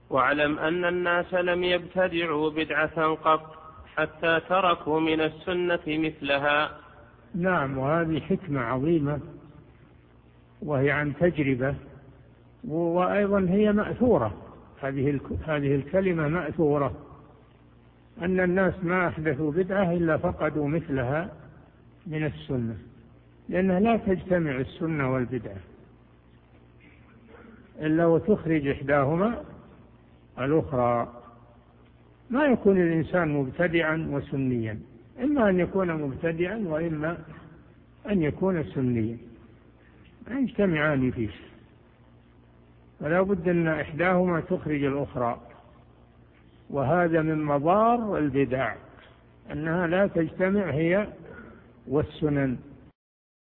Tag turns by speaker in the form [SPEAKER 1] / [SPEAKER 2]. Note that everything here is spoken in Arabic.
[SPEAKER 1] واعلم أن الناس لم يبتدعوا بدعة قط حتى تركوا من السنة مثلها.
[SPEAKER 2] نعم، وهذه حكمة عظيمة وهي عن تجربة، وأيضا هي مأثورة، هذه الكلمة مأثورة، أن الناس ما أحدثوا بدعة إلا فقدوا مثلها من السنة، لأنها لا تجتمع السنة والبدعة إلا وتخرج إحداهما الأخرى. ما يكون الإنسان مبتدعا وسنيا، إما أن يكون مبتدعا وإما أن يكون سنيا، لا يجتمعان فيه، فلا بد أن إحداهما تخرج الأخرى. وهذا من مضار البدع، أنها لا تجتمع هي والسنن.